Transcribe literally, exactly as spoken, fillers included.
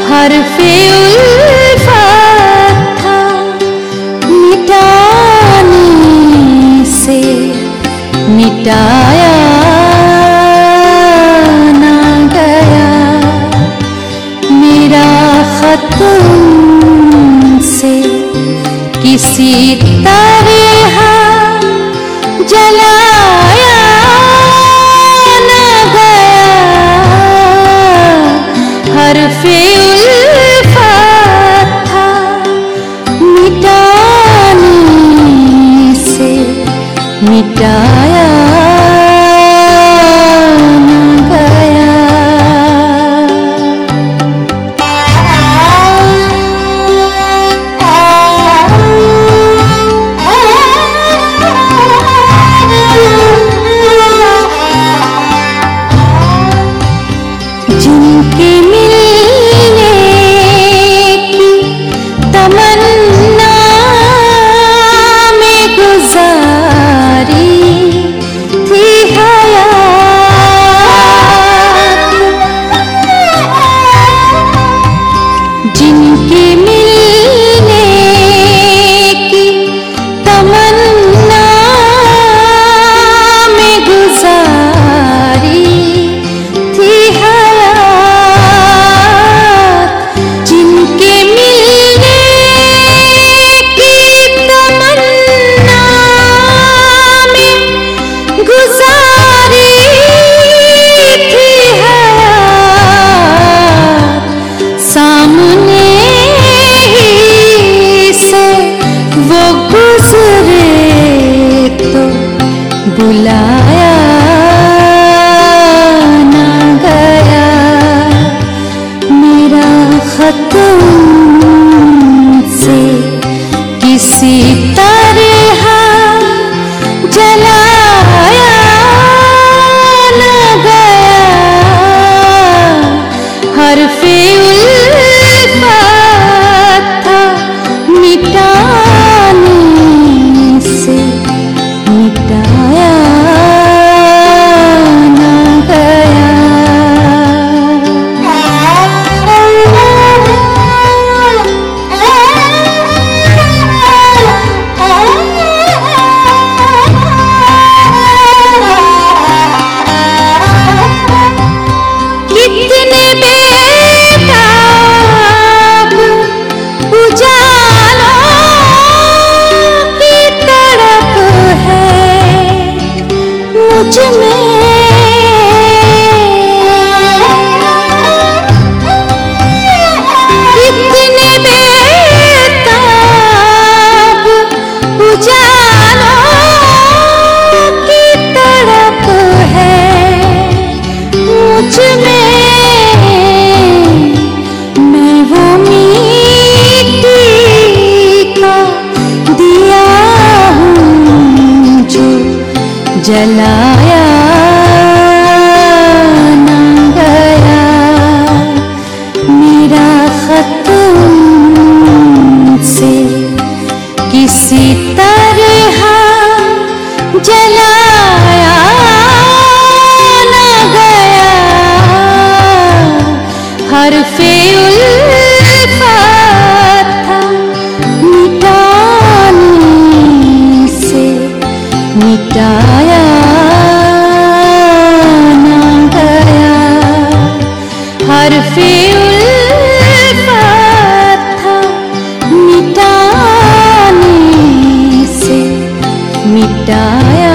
हर्फ़े उल्फ़त था, मिटाने से मिटाया ना गया। मेरा ख़त उनसे किसी तरह जलाया ना गया। हर्फ़े उल्फ़त था, मिटाने से मिटाया ना गया। जिनके मिलने की तमन्ना में गुजारी थी हयात, जिनके मिलने की तमन्ना में गुजारी थी हयात, जिनके मिलने की तमन्ना में गुजारी थी हयात, सामने ही से वो गुजरे तो बुलाया ना गया। मेरा ख़त उनसे किसी तरह जलाया ना गया। हर्फ़े उल्फ़त था, मिटाने से मिटाया ना गया। कितने बेताब उजालों की तड़प है मुझ में। कितने बेताब उजालों की तड़प है मुझ में। मैं वो मिट्टी का दिया हूँ जो जलाया ना गया। मेरा ख़त उनसे किसी तरह जलाया ना गया। हर्फ़े उल्फ़त था, मिटाने से मिटाया ना गया। हर्फ़े उल्फ़त था, मिटाने से मिटाया